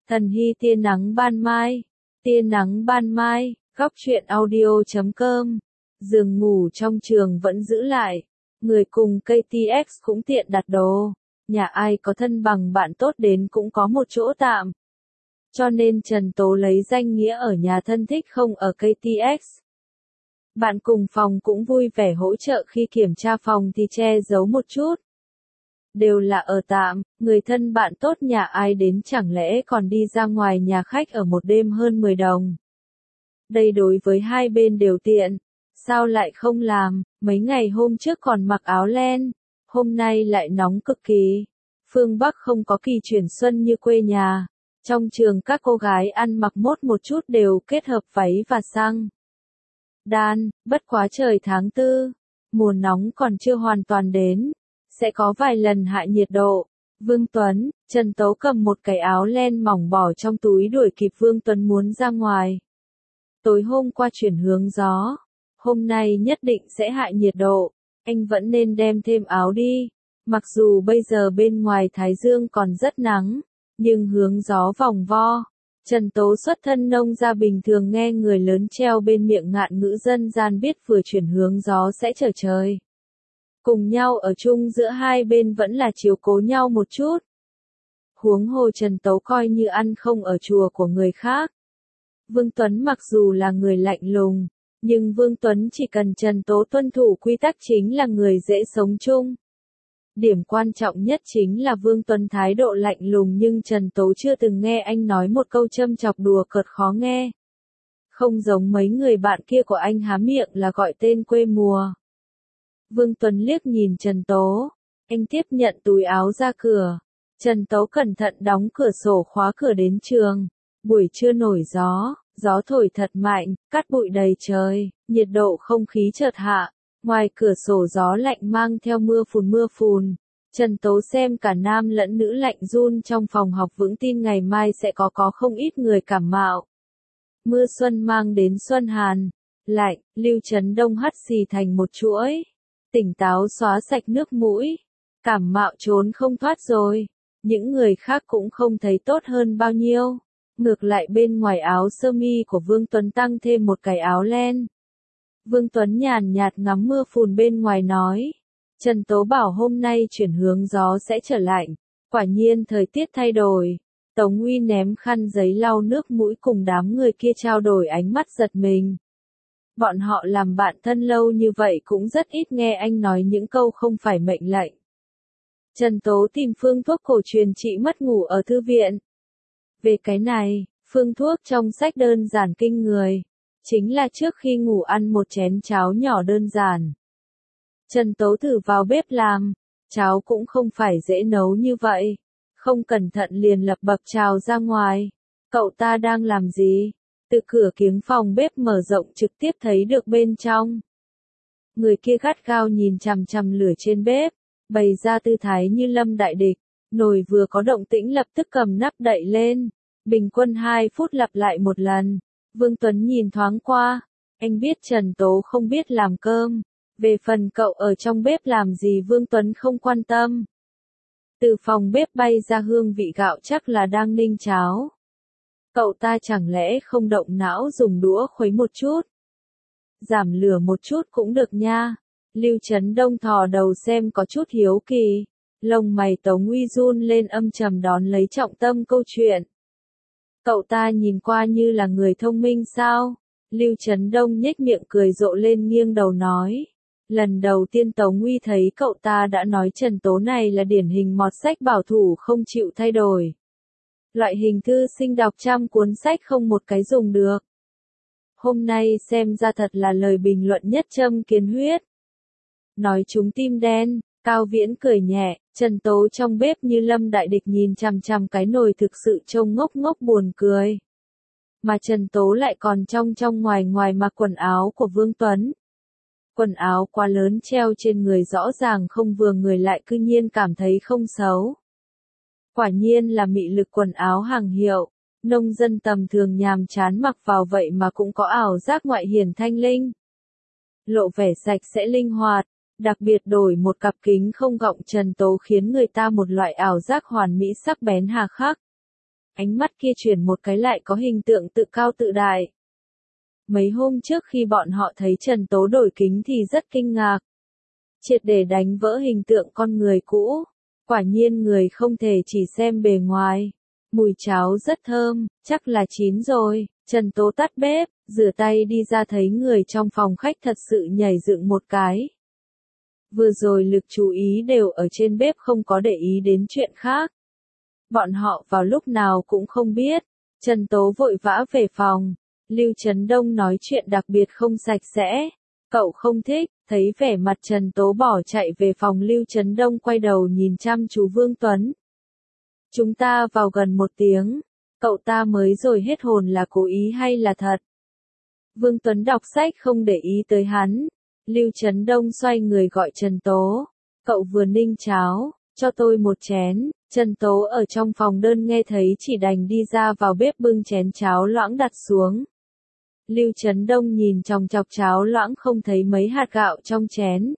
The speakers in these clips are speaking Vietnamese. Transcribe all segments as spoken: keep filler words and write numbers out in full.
Thần hy tia nắng ban mai, tia nắng ban mai, góc truyện audio chấm com. Giường ngủ trong trường vẫn giữ lại, người cùng ca tê ích cũng tiện đặt đồ, nhà ai có thân bằng bạn tốt đến cũng có một chỗ tạm. Cho nên Trần Tố lấy danh nghĩa ở nhà thân thích không ở ca tê ích. Bạn cùng phòng cũng vui vẻ hỗ trợ khi kiểm tra phòng thì che giấu một chút. Đều là ở tạm, người thân bạn tốt nhà ai đến chẳng lẽ còn đi ra ngoài nhà khách ở một đêm hơn mười đồng. Đây đối với hai bên đều tiện, sao lại không làm, mấy ngày hôm trước còn mặc áo len, hôm nay lại nóng cực kỳ. Phương Bắc không có kỳ chuyển xuân như quê nhà, trong trường các cô gái ăn mặc mốt một chút đều kết hợp váy và xăng đan, bất quá trời tháng tư, mùa nóng còn chưa hoàn toàn đến. Sẽ có vài lần hạ nhiệt độ. Vương Tuấn, Trần Tố cầm một cái áo len mỏng bỏ trong túi đuổi kịp Vương Tuấn muốn ra ngoài. Tối hôm qua chuyển hướng gió, hôm nay nhất định sẽ hạ nhiệt độ, anh vẫn nên đem thêm áo đi. Mặc dù bây giờ bên ngoài Thái Dương còn rất nắng, nhưng hướng gió vòng vo. Trần Tố xuất thân nông gia bình thường nghe người lớn treo bên miệng ngạn ngữ dân gian biết vừa chuyển hướng gió sẽ trở trời. Cùng nhau ở chung giữa hai bên vẫn là chiếu cố nhau một chút. Huống hồ Trần Tố coi như ăn không ở chùa của người khác. Vương Tuấn mặc dù là người lạnh lùng, nhưng Vương Tuấn chỉ cần Trần Tố tuân thủ quy tắc chính là người dễ sống chung. Điểm quan trọng nhất chính là Vương Tuấn thái độ lạnh lùng nhưng Trần Tố chưa từng nghe anh nói một câu châm chọc đùa cợt khó nghe. Không giống mấy người bạn kia của anh há miệng là gọi tên quê mùa. Vương Tuấn liếc nhìn Trần Tố, anh tiếp nhận túi áo ra cửa. Trần Tố cẩn thận đóng cửa sổ khóa cửa đến trường. Buổi trưa nổi gió, gió thổi thật mạnh, cát bụi đầy trời, nhiệt độ không khí chợt hạ. Ngoài cửa sổ gió lạnh mang theo mưa phùn mưa phùn. Trần Tố xem cả nam lẫn nữ lạnh run trong phòng học vững tin ngày mai sẽ có có không ít người cảm mạo. Mưa xuân mang đến xuân hàn, lạnh, Lưu Trấn Đông hắt xì thành một chuỗi. Tỉnh táo xóa sạch nước mũi, cảm mạo trốn không thoát rồi. Những người khác cũng không thấy tốt hơn bao nhiêu. Ngược lại bên ngoài áo sơ mi của Vương Tuấn tăng thêm một cái áo len. Vương Tuấn nhàn nhạt ngắm mưa phùn bên ngoài nói. Trần Tố bảo hôm nay chuyển hướng gió sẽ trở lạnh. Quả nhiên thời tiết thay đổi. Tống Uy ném khăn giấy lau nước mũi cùng đám người kia trao đổi ánh mắt giật mình. Bọn họ làm bạn thân lâu như vậy cũng rất ít nghe anh nói những câu không phải mệnh lệnh. Trần Tố tìm phương thuốc cổ truyền trị mất ngủ ở thư viện. Về cái này, phương thuốc trong sách đơn giản kinh người. Chính là trước khi ngủ ăn một chén cháo nhỏ đơn giản. Trần Tố thử vào bếp làm, cháo cũng không phải dễ nấu như vậy. Không cẩn thận liền lập bập trào ra ngoài. Cậu ta đang làm gì? Từ cửa kiếng phòng bếp mở rộng trực tiếp thấy được bên trong. Người kia gắt gao nhìn chằm chằm lửa trên bếp, bày ra tư thái như lâm đại địch. Nồi vừa có động tĩnh lập tức cầm nắp đậy lên. Bình quân hai phút lặp lại một lần. Vương Tuấn nhìn thoáng qua. Anh biết Trần Tố không biết làm cơm. Về phần cậu ở trong bếp làm gì Vương Tuấn không quan tâm. Từ phòng bếp bay ra hương vị gạo chắc là đang ninh cháo. Cậu ta chẳng lẽ không động não dùng đũa khuấy một chút? Giảm lửa một chút cũng được nha. Lưu Trấn Đông thò đầu xem có chút hiếu kỳ. Lông mày Tống Uy run lên âm trầm đón lấy trọng tâm câu chuyện. Cậu ta nhìn qua như là người thông minh sao? Lưu Trấn Đông nhếch miệng cười rộ lên nghiêng đầu nói. Lần đầu tiên Tống Uy thấy cậu ta đã nói Trần Tố này là điển hình mọt sách bảo thủ không chịu thay đổi. Loại hình thư sinh đọc trăm cuốn sách không một cái dùng được. Hôm nay xem ra thật là lời bình luận nhất châm kiến huyết. Nói chúng tim đen, Cao Viễn cười nhẹ, Trần Tố trong bếp như lâm đại địch nhìn chằm chằm cái nồi thực sự trông ngốc ngốc buồn cười. Mà Trần Tố lại còn trong trong ngoài ngoài mặc quần áo của Vương Tuấn. Quần áo quá lớn treo trên người rõ ràng không vừa người lại cư nhiên cảm thấy không xấu. Quả nhiên là mị lực quần áo hàng hiệu, nông dân tầm thường nhàm chán mặc vào vậy mà cũng có ảo giác ngoại hiển thanh linh. Lộ vẻ sạch sẽ linh hoạt, đặc biệt đổi một cặp kính không gọng Trần Tố khiến người ta một loại ảo giác hoàn mỹ sắc bén hà khắc. ánh mắt kia chuyển một cái lại có hình tượng tự cao tự đại. Mấy hôm trước khi bọn họ thấy Trần Tố đổi kính thì rất kinh ngạc. Triệt để đánh vỡ hình tượng con người cũ. Quả nhiên người không thể chỉ xem bề ngoài. Mùi cháo rất thơm, chắc là chín rồi. Trần Tố tắt bếp, rửa tay đi ra thấy người trong phòng khách thật sự nhảy dựng một cái. Vừa rồi lực chú ý đều ở trên bếp không có để ý đến chuyện khác. Bọn họ vào lúc nào cũng không biết. Trần Tố vội vã về phòng. Lưu Trấn Đông nói chuyện đặc biệt không sạch sẽ. Cậu không thích, thấy vẻ mặt Trần Tố bỏ chạy về phòng Lưu Trấn Đông quay đầu nhìn chăm chú Vương Tuấn. Chúng ta vào gần một tiếng. Cậu ta mới rồi hết hồn là cố ý hay là thật? Vương Tuấn đọc sách không để ý tới hắn. Lưu Trấn Đông xoay người gọi Trần Tố. Cậu vừa ninh cháo, cho tôi một chén. Trần Tố ở trong phòng đơn nghe thấy chỉ đành đi ra vào bếp bưng chén cháo loãng đặt xuống. Lưu Trấn Đông nhìn chòng chọc cháo loãng không thấy mấy hạt gạo trong chén.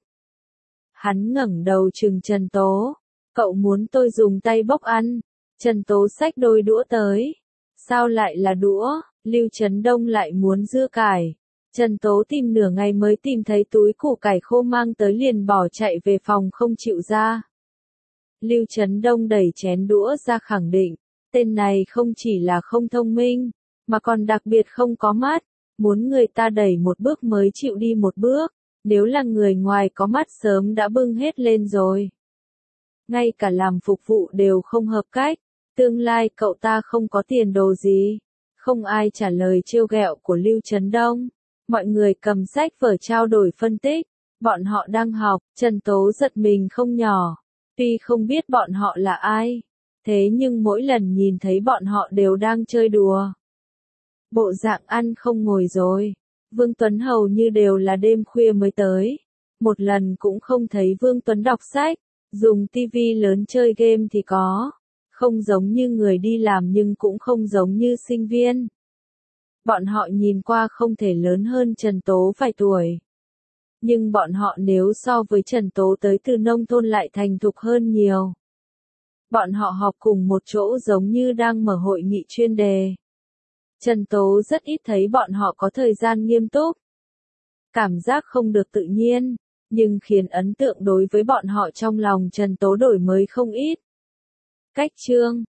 Hắn ngẩng đầu trừng Trần Tố. Cậu muốn tôi dùng tay bốc ăn. Trần Tố xách đôi đũa tới. Sao lại là đũa? Lưu Trấn Đông lại muốn dưa cải. Trần Tố tìm nửa ngày mới tìm thấy túi củ cải khô mang tới liền bỏ chạy về phòng không chịu ra. Lưu Trấn Đông đẩy chén đũa ra khẳng định, tên này không chỉ là không thông minh, mà còn đặc biệt không có mắt, muốn người ta đẩy một bước mới chịu đi một bước, nếu là người ngoài có mắt sớm đã bưng hết lên rồi. Ngay cả làm phục vụ đều không hợp cách, tương lai cậu ta không có tiền đồ gì. Không ai trả lời trêu ghẹo của Lưu Trấn Đông. Mọi người cầm sách vở trao đổi phân tích. Bọn họ đang học, Trần Tố giật mình không nhỏ. Tuy không biết bọn họ là ai, thế nhưng mỗi lần nhìn thấy bọn họ đều đang chơi đùa. Bộ dạng ăn không ngồi rồi. Vương Tuấn hầu như đều là đêm khuya mới tới. Một lần cũng không thấy Vương Tuấn đọc sách, dùng tivi lớn chơi game thì có. Không giống như người đi làm nhưng cũng không giống như sinh viên. Bọn họ nhìn qua không thể lớn hơn Trần Tố vài tuổi. Nhưng bọn họ nếu so với Trần Tố tới từ nông thôn lại thành thục hơn nhiều. Bọn họ học cùng một chỗ giống như đang mở hội nghị chuyên đề. Trần Tố rất ít thấy bọn họ có thời gian nghiêm túc. Cảm giác không được tự nhiên, nhưng khiến ấn tượng đối với bọn họ trong lòng Trần Tố đổi mới không ít. Cách chương